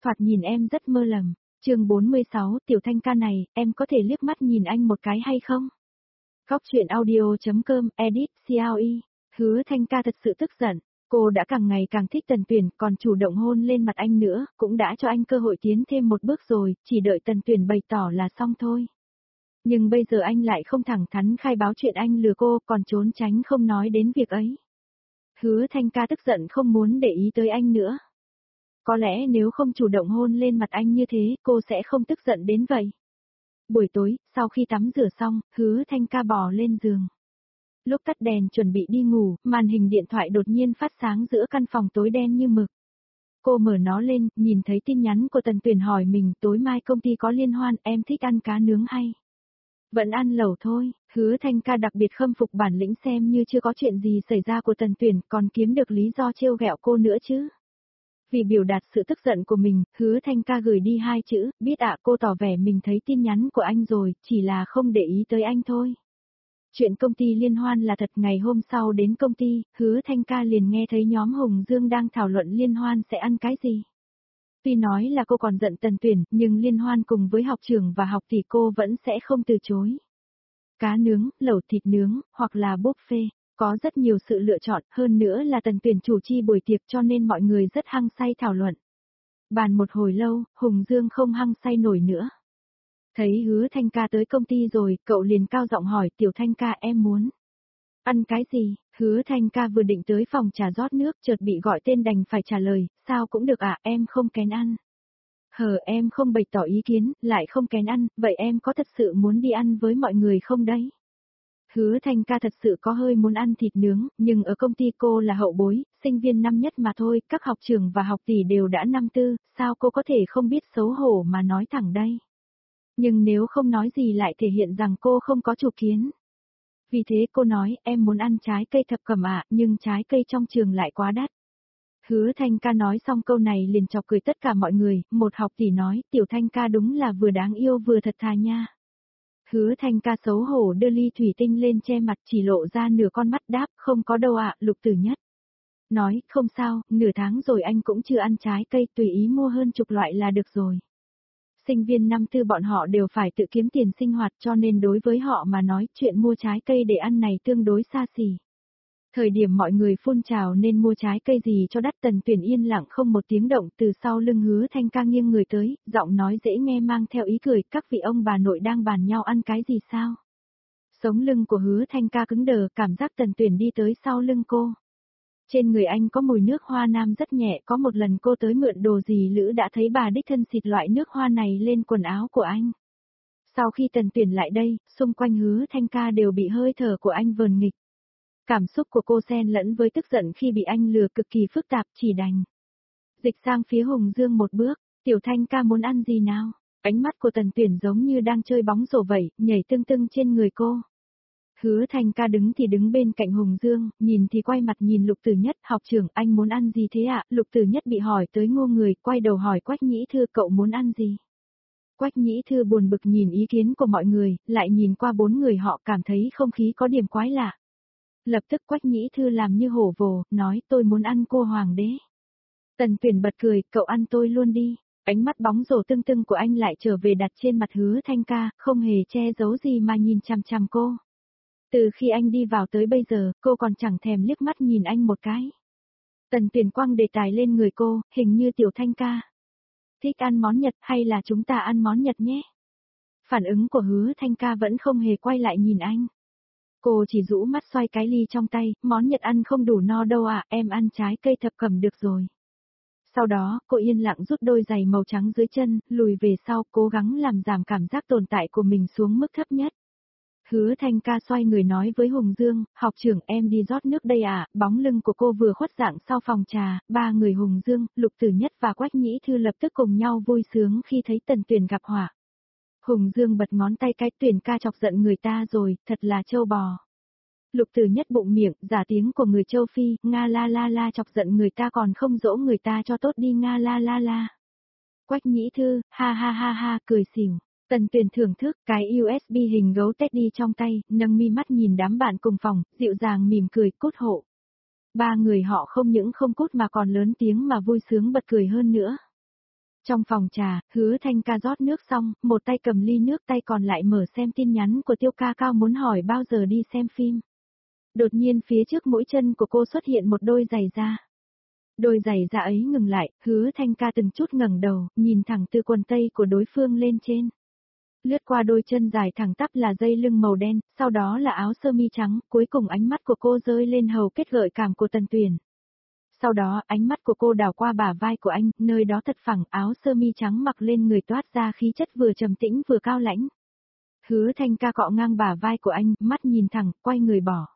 Thoạt nhìn em rất mơ lầm. Chương 46, Tiểu Thanh ca này, em có thể liếc mắt nhìn anh một cái hay không? Góc truyện audio.com, edit, CLE. Hứa Thanh ca thật sự tức giận. Cô đã càng ngày càng thích Tần Tuyển, còn chủ động hôn lên mặt anh nữa, cũng đã cho anh cơ hội tiến thêm một bước rồi, chỉ đợi Tần Tuyển bày tỏ là xong thôi. Nhưng bây giờ anh lại không thẳng thắn khai báo chuyện anh lừa cô, còn trốn tránh không nói đến việc ấy. Hứa Thanh ca tức giận không muốn để ý tới anh nữa. Có lẽ nếu không chủ động hôn lên mặt anh như thế, cô sẽ không tức giận đến vậy. Buổi tối, sau khi tắm rửa xong, Hứa Thanh ca bò lên giường. Lúc tắt đèn chuẩn bị đi ngủ, màn hình điện thoại đột nhiên phát sáng giữa căn phòng tối đen như mực. Cô mở nó lên, nhìn thấy tin nhắn của Tần Tuyển hỏi mình, tối mai công ty có liên hoan, em thích ăn cá nướng hay? Vẫn ăn lẩu thôi. Hứa Thanh ca đặc biệt khâm phục bản lĩnh xem như chưa có chuyện gì xảy ra của Tần Tuyển, còn kiếm được lý do trêu ghẹo cô nữa chứ. Vì biểu đạt sự tức giận của mình, Hứa Thanh ca gửi đi 2 chữ, biết ạ. Cô tỏ vẻ mình thấy tin nhắn của anh rồi, chỉ là không để ý tới anh thôi. Chuyện công ty liên hoan là thật. Ngày hôm sau đến công ty, Hứa Thanh ca liền nghe thấy nhóm Hồng Dương đang thảo luận liên hoan sẽ ăn cái gì. Tuy nói là cô còn giận Tần Tuyển, nhưng liên hoan cùng với học trưởng và học tỷ cô vẫn sẽ không từ chối. Cá nướng, lẩu thịt nướng, hoặc là buffet, có rất nhiều sự lựa chọn, hơn nữa là Tần Tuyển chủ trì buổi tiệc cho nên mọi người rất hăng say thảo luận. Bàn một hồi lâu, Hồng Dương không hăng say nổi nữa. Thấy Hứa Thanh ca tới công ty rồi, cậu liền cao giọng hỏi, Tiểu Thanh ca em muốn ăn cái gì? Hứa Thanh ca vừa định tới phòng trà rót nước, chợt bị gọi tên đành phải trả lời, sao cũng được ạ, em không kén ăn. Em không bày tỏ ý kiến, lại không kén ăn, vậy em có thật sự muốn đi ăn với mọi người không đấy? Hứa Thanh ca thật sự có hơi muốn ăn thịt nướng, nhưng ở công ty cô là hậu bối, sinh viên năm nhất mà thôi, các học trưởng và học tỷ đều đã năm tư, sao cô có thể không biết xấu hổ mà nói thẳng đây? Nhưng nếu không nói gì lại thể hiện rằng cô không có chủ kiến. Vì thế cô nói, em muốn ăn trái cây thập cẩm ạ, nhưng trái cây trong trường lại quá đắt. Hứa Thanh ca nói xong câu này liền chọc cười tất cả mọi người, một học tỷ nói, Tiểu Thanh ca đúng là vừa đáng yêu vừa thật thà nha. Hứa Thanh ca xấu hổ đưa ly thủy tinh lên che mặt, chỉ lộ ra nửa con mắt đáp, không có đâu ạ, Lục Tử Nhất. Nói, không sao, nửa tháng rồi anh cũng chưa ăn trái cây, tùy ý mua hơn chục loại là được rồi. Sinh viên năm tư bọn họ đều phải tự kiếm tiền sinh hoạt cho nên đối với họ mà nói chuyện mua trái cây để ăn này tương đối xa xỉ. Thời điểm mọi người phun trào nên mua trái cây gì cho đắt. Tần Tuyển yên lặng không một tiếng động, từ sau lưng Hứa Thanh ca nghiêng người tới, giọng nói dễ nghe mang theo ý cười, các vị ông bà nội đang bàn nhau ăn cái gì sao? Sống lưng của Hứa Thanh ca cứng đờ, cảm giác Tần Tuyển đi tới sau lưng cô. Trên người anh có mùi nước hoa nam rất nhẹ, có một lần cô tới mượn đồ gì Lữ đã thấy bà đích thân xịt loại nước hoa này lên quần áo của anh. Sau khi Tần Tuyển lại đây, xung quanh Hứa Thanh ca đều bị hơi thở của anh vờn nghịch. Cảm xúc của cô xen lẫn với tức giận khi bị anh lừa cực kỳ phức tạp, chỉ đành dịch sang phía Hồng Dương một bước, Tiểu Thanh ca muốn ăn gì nào? Ánh mắt của Tần Tuyển giống như đang chơi bóng rổ vậy, nhảy tưng tưng trên người cô. Hứa Thanh ca đứng thì đứng bên cạnh Hồng Dương, nhìn thì quay mặt nhìn Lục Tử Nhất, học trưởng anh muốn ăn gì thế ạ? Lục Tử Nhất bị hỏi tới ngô người, quay đầu hỏi Quách Nhĩ Thư cậu muốn ăn gì? Quách Nhĩ Thư buồn bực nhìn ý kiến của mọi người, lại nhìn qua 4 người họ cảm thấy không khí có điểm quái lạ. Lập tức Quách Nhĩ Thư làm như hổ vồ, nói tôi muốn ăn cua hoàng đế. Tần Tuyển bật cười, cậu ăn tôi luôn đi. Ánh mắt bóng rổ tưng tưng của anh lại trở về đặt trên mặt Hứa Thanh ca, không hề che giấu gì mà nhìn chằm chằm cô. Từ khi anh đi vào tới bây giờ, cô còn chẳng thèm liếc mắt nhìn anh một cái. Tần Tuyển quăng đề tài lên người cô, hình như Tiểu Thanh ca thích ăn món Nhật hay là chúng ta ăn món Nhật nhé. Phản ứng của Hứa Thanh ca vẫn không hề quay lại nhìn anh. Cô chỉ rũ mắt xoay cái ly trong tay, món Nhật ăn không đủ no đâu ạ, em ăn trái cây thập cẩm được rồi. Sau đó, cô yên lặng rút đôi giày màu trắng dưới chân, lùi về sau, cố gắng làm giảm cảm giác tồn tại của mình xuống mức thấp nhất. Hứa Thanh ca xoay người nói với Hồng Dương, học trưởng em đi rót nước đây ạ. Bóng lưng của cô vừa khuất dạng sau phòng trà, 3 người Hồng Dương, Lục Tử Nhất và Quách Nhĩ Thư lập tức cùng nhau vui sướng khi thấy Tần Tuyển gặp họa. Hồng Dương bật ngón tay cái, Tuyển ca chọc giận người ta rồi, thật là trâu bò. Lục Tử Nhất bụng miệng, giả tiếng của người châu Phi, nga la la la chọc giận người ta còn không dỗ người ta cho tốt đi nga la la la. Quách Nhĩ Thư, ha ha ha ha, cười xỉu. Tần Tuyển thưởng thức cái USB hình gấu Teddy trong tay, nâng mi mắt nhìn đám bạn cùng phòng, dịu dàng mỉm cười, cút hộ. 3 người họ không những không cút mà còn lớn tiếng mà vui sướng bật cười hơn nữa. Trong phòng trà, Hứa Thanh Ca rót nước xong, một tay cầm ly nước tay còn lại mở xem tin nhắn của Tiêu Ca Cao muốn hỏi bao giờ đi xem phim. Đột nhiên phía trước mũi chân của cô xuất hiện một đôi giày da. Đôi giày da ấy ngừng lại, Hứa Thanh Ca từng chút ngẩng đầu, nhìn thẳng từ quần tây của đối phương lên trên. Lướt qua đôi chân dài thẳng tắp là dây lưng màu đen, sau đó là áo sơ mi trắng, cuối cùng ánh mắt của cô rơi lên hầu kết gợi cảm của Tần Tuyền. Sau đó ánh mắt của cô đảo qua bả vai của anh, nơi đó thật phẳng, áo sơ mi trắng mặc lên người toát ra khí chất vừa trầm tĩnh vừa cao lãnh. Hứa Thanh Ca cọ ngang bả vai của anh, mắt nhìn thẳng, quay người bỏ.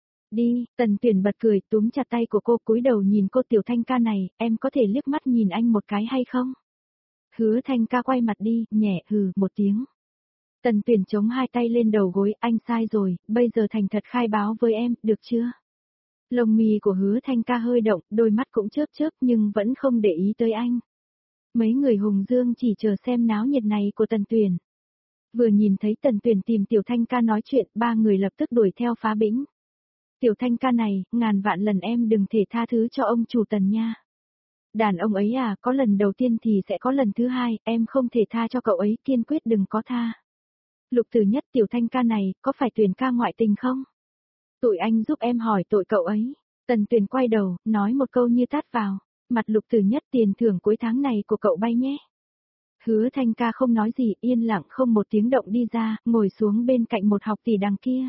Đi, Tần Tuyển bật cười, túm chặt tay của cô cúi đầu nhìn cô Tiểu Thanh Ca này, em có thể liếc mắt nhìn anh một cái hay không? Hứa Thanh Ca quay mặt đi, nhẹ hừ một tiếng. Tần Tuyển chống hai tay lên đầu gối, anh sai rồi, bây giờ thành thật khai báo với em, được chưa? Lông mi của Hứa Thanh Ca hơi động, đôi mắt cũng chớp chớp nhưng vẫn không để ý tới anh. Mấy người Hùng Dương chỉ chờ xem náo nhiệt này của Tần Tuyển. Vừa nhìn thấy Tần Tuyển tìm Tiểu Thanh Ca nói chuyện, ba người lập tức đuổi theo phá bĩnh. Tiểu Thanh Ca này, ngàn vạn lần em đừng thể tha thứ cho ông chủ Tần nha. Đàn ông ấy à, có lần đầu tiên thì sẽ có lần thứ hai, em không thể tha cho cậu ấy, kiên quyết đừng có tha. Lục Tử Nhất, Tiểu Thanh Ca này, có phải Tuyền ca ngoại tình không? Tụi anh giúp em hỏi tội cậu ấy. Tần Tuyền quay đầu, nói một câu như tát vào. Mặt Lục Tử Nhất, tiền thưởng cuối tháng này của cậu bay nhé. Hứa Thanh Ca không nói gì, yên lặng không một tiếng động đi ra, ngồi xuống bên cạnh một học tỷ đằng kia.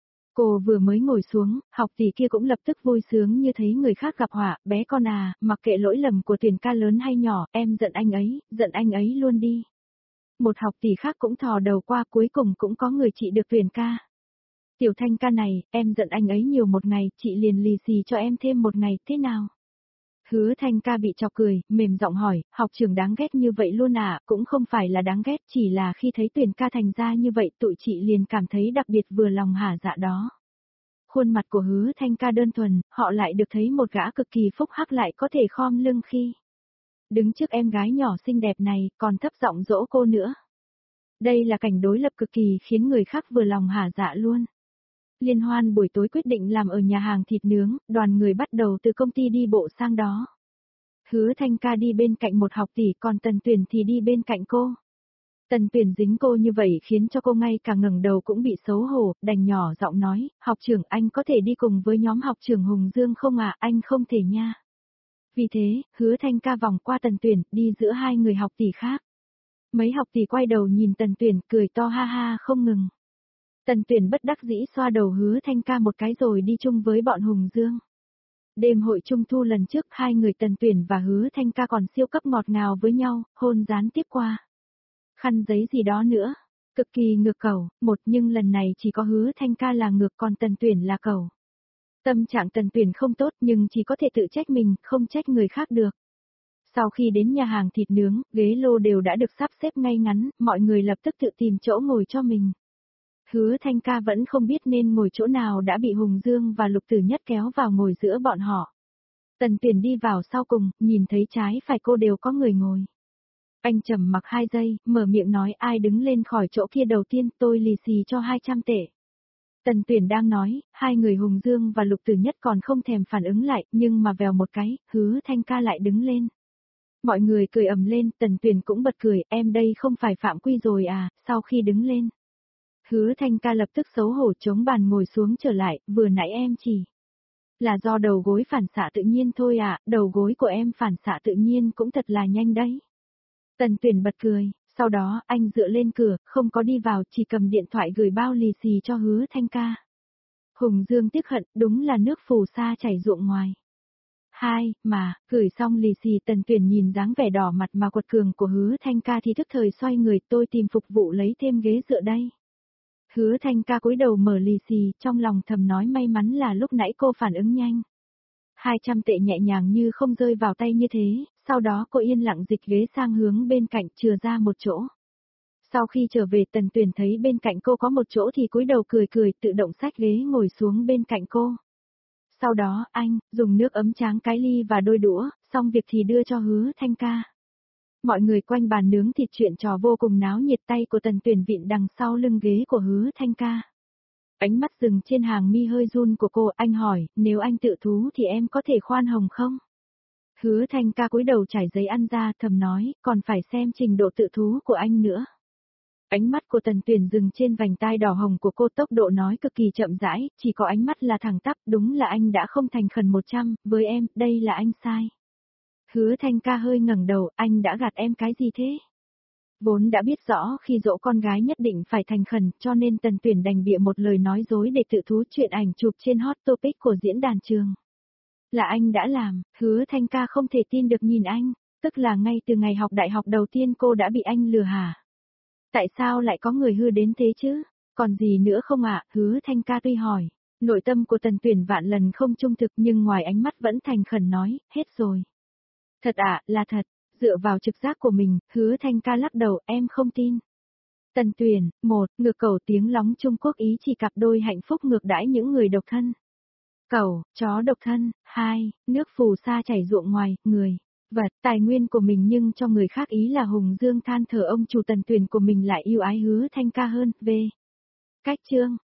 Cô vừa mới ngồi xuống, học tỷ kia cũng lập tức vui sướng như thấy người khác gặp họa, bé con à, mặc kệ lỗi lầm của Tuyền ca lớn hay nhỏ, em giận anh ấy luôn đi. Một học tỷ khác cũng thò đầu qua, cuối cùng cũng có người trị được Tuyền ca. Tiểu Thanh Ca này, em giận anh ấy nhiều một ngày, chị liền lì xì cho em thêm một ngày, thế nào? Hứa Thanh Ca bị chọc cười, mềm giọng hỏi, học trưởng đáng ghét như vậy luôn à, cũng không phải là đáng ghét, chỉ là khi thấy Tuyền ca thành ra như vậy tụi chị liền cảm thấy đặc biệt vừa lòng hả dạ đó. Khuôn mặt của Hứa Thanh Ca đơn thuần, họ lại được thấy một gã cực kỳ phúc hắc lại có thể khom lưng khi đứng trước em gái nhỏ xinh đẹp này, còn thấp giọng dỗ cô nữa. Đây là cảnh đối lập cực kỳ khiến người khác vừa lòng hả dạ luôn. Liên hoan buổi tối quyết định làm ở nhà hàng thịt nướng, đoàn người bắt đầu từ công ty đi bộ sang đó. Hứa Thanh Ca đi bên cạnh một học tỷ, còn Tần Tuyển thì đi bên cạnh cô. Tần Tuyển dính cô như vậy khiến cho cô ngay cả ngẩng đầu cũng bị xấu hổ, đành nhỏ giọng nói, học trưởng anh có thể đi cùng với nhóm học trưởng Hùng Dương không à, anh không thể nha. Vì thế, Hứa Thanh Ca vòng qua Tần Tuyển, đi giữa hai người học tỷ khác. Mấy học tỷ quay đầu nhìn Tần Tuyển, cười to ha ha không ngừng. Tần Tuyển bất đắc dĩ xoa đầu Hứa Thanh Ca một cái rồi đi chung với bọn Hùng Dương. Đêm hội trung thu lần trước hai người Tần Tuyển và Hứa Thanh Ca còn siêu cấp ngọt ngào với nhau, hôn gián tiếp qua. Khăn giấy gì đó nữa, cực kỳ ngược cầu, nhưng lần này chỉ có Hứa Thanh Ca là ngược còn Tần Tuyển là cầu. Tâm trạng Tần Tuyển không tốt nhưng chỉ có thể tự trách mình, không trách người khác được. Sau khi đến nhà hàng thịt nướng, ghế lô đều đã được sắp xếp ngay ngắn, mọi người lập tức tự tìm chỗ ngồi cho mình. Hứa Thanh Ca vẫn không biết nên ngồi chỗ nào đã bị Hùng Dương và Lục Tử Nhất kéo vào ngồi giữa bọn họ. Tần Tuyển đi vào sau cùng, nhìn thấy trái phải cô đều có người ngồi. Anh trầm mặc 2 giây, mở miệng nói ai đứng lên khỏi chỗ kia đầu tiên, tôi lì xì cho 200 tệ. Tần Tuyển đang nói, hai người Hùng Dương và Lục Tử Nhất còn không thèm phản ứng lại, nhưng mà vèo một cái, Hứa Thanh Ca lại đứng lên. Mọi người cười ầm lên, Tần Tuyển cũng bật cười, em đây không phải phạm quy rồi à, sau khi đứng lên. Hứa Thanh Ca lập tức xấu hổ chống bàn ngồi xuống trở lại, vừa nãy em chỉ là do đầu gối phản xạ tự nhiên thôi à, đầu gối của em phản xạ tự nhiên cũng thật là nhanh đấy. Tần Tuyển bật cười, sau đó anh dựa lên cửa, không có đi vào, chỉ cầm điện thoại gửi bao lì xì cho Hứa Thanh Ca. Hùng Dương tiếc hận, đúng là nước phù sa chảy ruộng ngoài. Gửi xong lì xì Tần Tuyển nhìn dáng vẻ đỏ mặt mà quật cường của Hứa Thanh Ca thì tức thời xoay người, tôi tìm phục vụ lấy thêm ghế dựa đây. Hứa Thanh Ca cúi đầu mở lì xì, trong lòng thầm nói may mắn là lúc nãy cô phản ứng nhanh. 200 tệ nhẹ nhàng như không rơi vào tay như thế, sau đó cô yên lặng dịch ghế sang hướng bên cạnh chừa ra một chỗ. Sau khi trở về Tần Tuyển thấy bên cạnh cô có một chỗ thì cúi đầu cười cười tự động xách ghế ngồi xuống bên cạnh cô. Sau đó anh, dùng nước ấm tráng cái ly và đôi đũa, xong việc thì đưa cho Hứa Thanh Ca. Mọi người quanh bàn nướng thịt chuyện trò vô cùng náo nhiệt, tay của Tần Tuyển vịn đằng sau lưng ghế của Hứa Thanh Ca. Ánh mắt dừng trên hàng mi hơi run của cô, anh hỏi, nếu anh tự thú thì em có thể khoan hồng không? Hứa Thanh ca cúi đầu trải giấy ăn ra thầm nói, còn phải xem trình độ tự thú của anh nữa. Ánh mắt của Tần Tuyền dừng trên vành tai đỏ hồng của cô, tốc độ nói cực kỳ chậm rãi, chỉ có ánh mắt là thẳng tắp, đúng là anh đã không thành khẩn 100, với em, đây là anh sai. Hứa Thanh ca hơi ngẩng đầu, anh đã gạt em cái gì thế? Vốn đã biết rõ khi dỗ con gái nhất định phải thành khẩn, cho nên Tần Tuyền đành bịa một lời nói dối để tự thú chuyện ảnh chụp trên hot topic của diễn đàn trường. Là anh đã làm, Hứa Thanh ca không thể tin được nhìn anh, tức là ngay từ ngày học đại học đầu tiên cô đã bị anh lừa hả? Tại sao lại có người hư đến thế chứ? Còn gì nữa không ạ? Hứa Thanh ca tuy hỏi. Nội tâm của Tần Tuyền vạn lần không trung thực nhưng ngoài ánh mắt vẫn thành khẩn nói, hết rồi. Thật ạ, là thật. Dựa vào trực giác của mình, Hứa Thanh ca lắc đầu, em không tin. Tần Tuyền, 1. Ngược cầu tiếng lóng Trung Quốc ý chỉ cặp đôi hạnh phúc ngược đãi những người độc thân. Cẩu, chó độc thân. 2. Nước phù sa chảy ruộng ngoài, người. Vật, tài nguyên của mình nhưng cho người khác ý là Hùng Dương than thở ông chủ Tần Tuyền của mình lại yêu ái Hứa Thanh ca hơn. V. Cách chương.